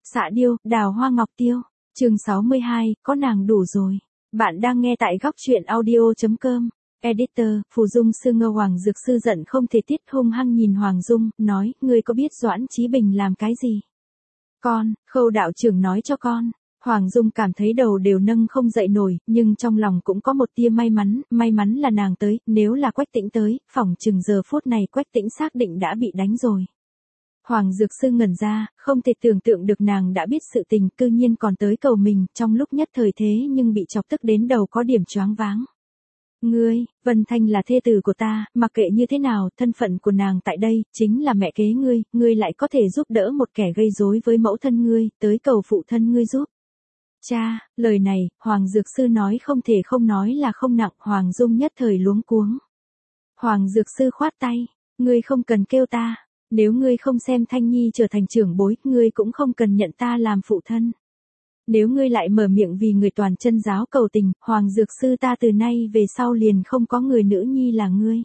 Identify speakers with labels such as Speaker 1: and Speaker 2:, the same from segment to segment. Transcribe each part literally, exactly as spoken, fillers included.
Speaker 1: Xạ điêu, đào hoa ngọc tiêu. Chương sáu mươi hai, có nàng đủ rồi. Bạn đang nghe tại góc truyện audio chấm com. Editor, Phù Dung Sư Ngơ. Hoàng Dược Sư giận không thể tiết, hung hăng nhìn Hoàng Dung, nói, ngươi có biết Doãn Chí Bình làm cái gì? Con, Khâu đạo trưởng nói cho con. Hoàng Dung cảm thấy đầu đều nâng không dậy nổi, nhưng trong lòng cũng có một tia may mắn, may mắn là nàng tới, nếu là Quách Tĩnh tới, phỏng chừng giờ phút này Quách Tĩnh xác định đã bị đánh rồi. Hoàng Dược Sư ngẩn ra, không thể tưởng tượng được nàng đã biết sự tình, cư nhiên còn tới cầu mình, trong lúc nhất thời thế nhưng bị chọc tức đến đầu có điểm choáng váng. Ngươi, Vân Thanh là thê tử của ta, mặc kệ như thế nào, thân phận của nàng tại đây, chính là mẹ kế ngươi, ngươi lại có thể giúp đỡ một kẻ gây rối với mẫu thân ngươi, tới cầu phụ thân ngươi giúp. Cha, lời này, Hoàng Dược Sư nói không thể không nói là không nặng, Hoàng Dung nhất thời luống cuống. Hoàng Dược Sư khoát tay, ngươi không cần kêu ta. Nếu ngươi không xem Thanh Nhi trở thành trưởng bối, ngươi cũng không cần nhận ta làm phụ thân. Nếu ngươi lại mở miệng vì người toàn chân giáo cầu tình, Hoàng Dược Sư ta từ nay về sau liền không có người nữ nhi là ngươi.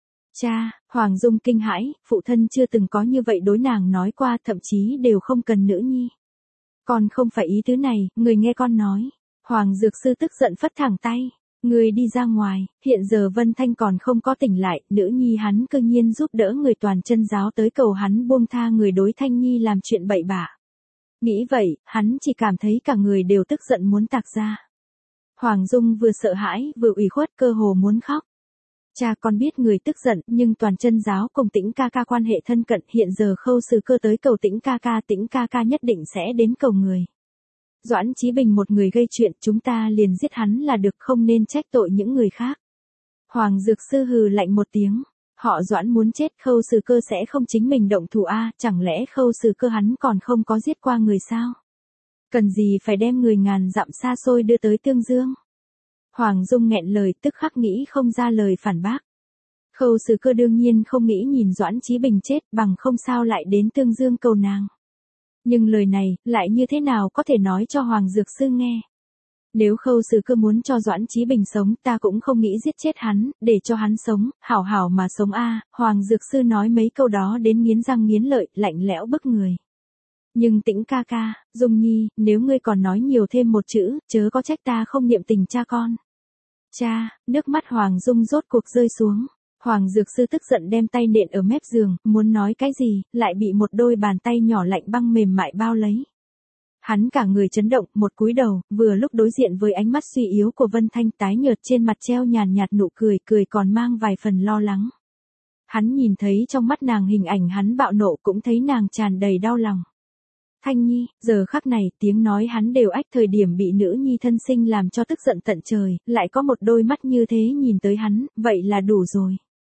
Speaker 1: Cha, Hoàng Dung kinh hãi, phụ thân chưa từng có như vậy đối nàng nói qua, thậm chí đều không cần nữ nhi. Con không phải ý tứ này, người nghe con nói. Hoàng Dược Sư tức giận phất thẳng tay. Người đi ra ngoài, hiện giờ Vân Thanh còn không có tỉnh lại, nữ nhi hắn cư nhiên giúp đỡ người toàn chân giáo tới cầu hắn buông tha người đối Thanh Nhi làm chuyện bậy bạ. Nghĩ vậy, hắn chỉ cảm thấy cả người đều tức giận muốn tạc ra. Hoàng Dung vừa sợ hãi, vừa ủy khuất, cơ hồ muốn khóc. Cha, con biết người tức giận, nhưng toàn chân giáo cùng Tĩnh ca ca quan hệ thân cận, hiện giờ Khâu Sư Cơ tới cầu Tĩnh ca ca, Tĩnh ca ca nhất định sẽ đến cầu người. Doãn Chí Bình một người gây chuyện, chúng ta liền giết hắn là được, không nên trách tội những người khác. Hoàng Dược Sư hừ lạnh một tiếng, họ Doãn muốn chết, Khâu Sư Cơ sẽ không chính mình động thủ a, chẳng lẽ Khâu Sư Cơ hắn còn không có giết qua người sao? Cần gì phải đem người ngàn dặm xa xôi đưa tới Tương Dương? Hoàng Dung nghẹn lời, tức khắc nghĩ không ra lời phản bác. Khâu Sư Cơ đương nhiên không nghĩ nhìn Doãn Chí Bình chết, bằng không sao lại đến Tương Dương cầu nàng. Nhưng lời này, lại như thế nào có thể nói cho Hoàng Dược Sư nghe? Nếu Khâu Sư Cơ muốn cho Doãn Chí Bình sống, ta cũng không nghĩ giết chết hắn, để cho hắn sống, hảo hảo mà sống a. Hoàng Dược Sư nói mấy câu đó đến nghiến răng nghiến lợi, lạnh lẽo bức người. Nhưng Tĩnh ca ca, Dung Nhi, nếu ngươi còn nói nhiều thêm một chữ, chớ có trách ta không niệm tình cha con. Cha, nước mắt Hoàng Dung rốt cuộc rơi xuống. Hoàng Dược Sư tức giận đem tay nện ở mép giường, muốn nói cái gì, lại bị một đôi bàn tay nhỏ lạnh băng mềm mại bao lấy. Hắn cả người chấn động, một cúi đầu, vừa lúc đối diện với ánh mắt suy yếu của Vân Thanh, tái nhợt trên mặt treo nhàn nhạt nụ cười, cười còn mang vài phần lo lắng. Hắn nhìn thấy trong mắt nàng hình ảnh hắn bạo nộ, cũng thấy nàng tràn đầy đau lòng. Thanh Nhi, giờ khắc này, tiếng nói hắn đều ách, thời điểm bị nữ nhi thân sinh làm cho tức giận tận trời, lại có một đôi mắt như thế nhìn tới hắn, vậy là đủ rồi.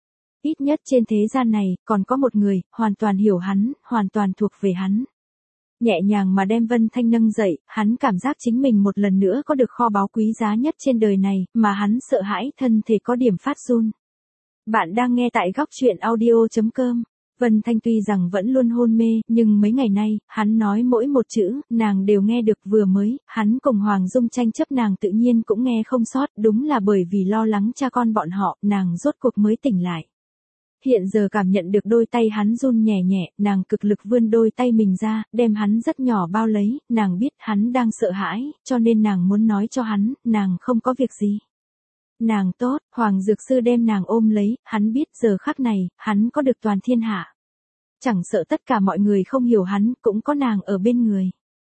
Speaker 1: Ít nhất trên thế gian này, còn có một người, hoàn toàn hiểu hắn, hoàn toàn thuộc về hắn. Nhẹ nhàng mà đem Vân Thanh nâng dậy, hắn cảm giác chính mình một lần nữa có được kho báu quý giá nhất trên đời này, mà hắn sợ hãi thân thể có điểm phát run. Bạn đang nghe tại góc truyện audio chấm com. Vân Thanh tuy rằng vẫn luôn hôn mê, nhưng mấy ngày nay, hắn nói mỗi một chữ, nàng đều nghe được. Vừa mới, hắn cùng Hoàng Dung tranh chấp nàng tự nhiên cũng nghe không sót, đúng là bởi vì lo lắng cha con bọn họ, nàng rốt cuộc mới tỉnh lại. Hiện giờ cảm nhận được đôi tay hắn run nhẹ nhẹ, nàng cực lực vươn đôi tay mình ra, đem hắn rất nhỏ bao lấy, nàng biết hắn đang sợ hãi, cho nên nàng muốn nói cho hắn, nàng không có việc gì. Nàng tốt, Hoàng Dược Sư đem nàng ôm lấy, hắn biết giờ khắc này, hắn có được toàn thiên hạ. Chẳng sợ tất cả mọi người không hiểu hắn, cũng có nàng ở bên người.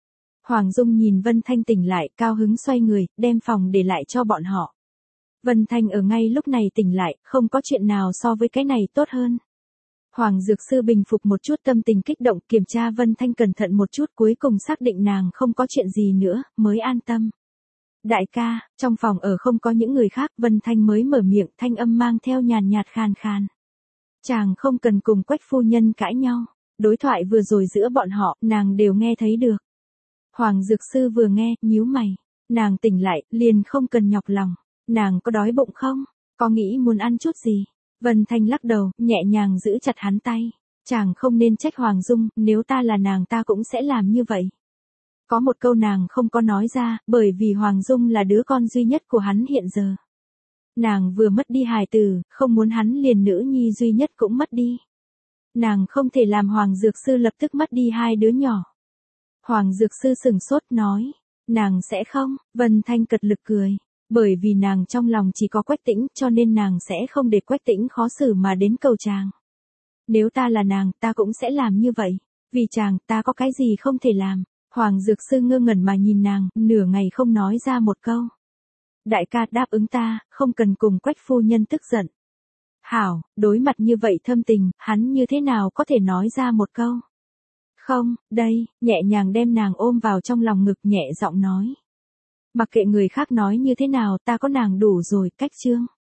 Speaker 1: Hoàng Dung nhìn Vân Thanh tỉnh lại, cao hứng xoay người, đem phòng để lại cho bọn họ. Vân Thanh ở ngay lúc này tỉnh lại, không có chuyện nào so với cái này tốt hơn. Hoàng Dược Sư bình phục một chút tâm tình kích động, kiểm tra Vân Thanh cẩn thận một chút, cuối cùng xác định nàng không có chuyện gì nữa, mới an tâm. Đại ca, trong phòng ở không có những người khác, Vân Thanh mới mở miệng, thanh âm mang theo nhàn nhạt khàn khàn. Chàng không cần cùng Quách phu nhân cãi nhau, đối thoại vừa rồi giữa bọn họ, nàng đều nghe thấy được. Hoàng Dược Sư vừa nghe, nhíu mày, nàng tỉnh lại, liền không cần nhọc lòng, nàng có đói bụng không, có nghĩ muốn ăn chút gì? Vân Thanh lắc đầu, nhẹ nhàng giữ chặt hắn tay, chàng không nên trách Hoàng Dung, nếu ta là nàng ta cũng sẽ làm như vậy. Có một câu nàng không có nói ra, bởi vì Hoàng Dung là đứa con duy nhất của hắn hiện giờ. Nàng vừa mất đi hài tử, không muốn hắn liền nữ nhi duy nhất cũng mất đi. Nàng không thể làm Hoàng Dược Sư lập tức mất đi hai đứa nhỏ. Hoàng Dược Sư sừng sốt nói, nàng sẽ không, Vân Thanh cật lực cười, bởi vì nàng trong lòng chỉ có Quách Tĩnh cho nên nàng sẽ không để Quách Tĩnh khó xử mà đến cầu chàng. Nếu ta là nàng, ta cũng sẽ làm như vậy, vì chàng ta có cái gì không thể làm. Hoàng Dược Sư ngơ ngẩn mà nhìn nàng, nửa ngày không nói ra một câu. Đại ca đáp ứng ta, không cần cùng Quách phu nhân tức giận. Hảo, đối mặt như vậy thâm tình, hắn như thế nào có thể nói ra một câu. Không, đây, nhẹ nhàng đem nàng ôm vào trong lòng ngực nhẹ giọng nói. Mặc kệ người khác nói như thế nào ta có nàng đủ rồi, Cách Trương.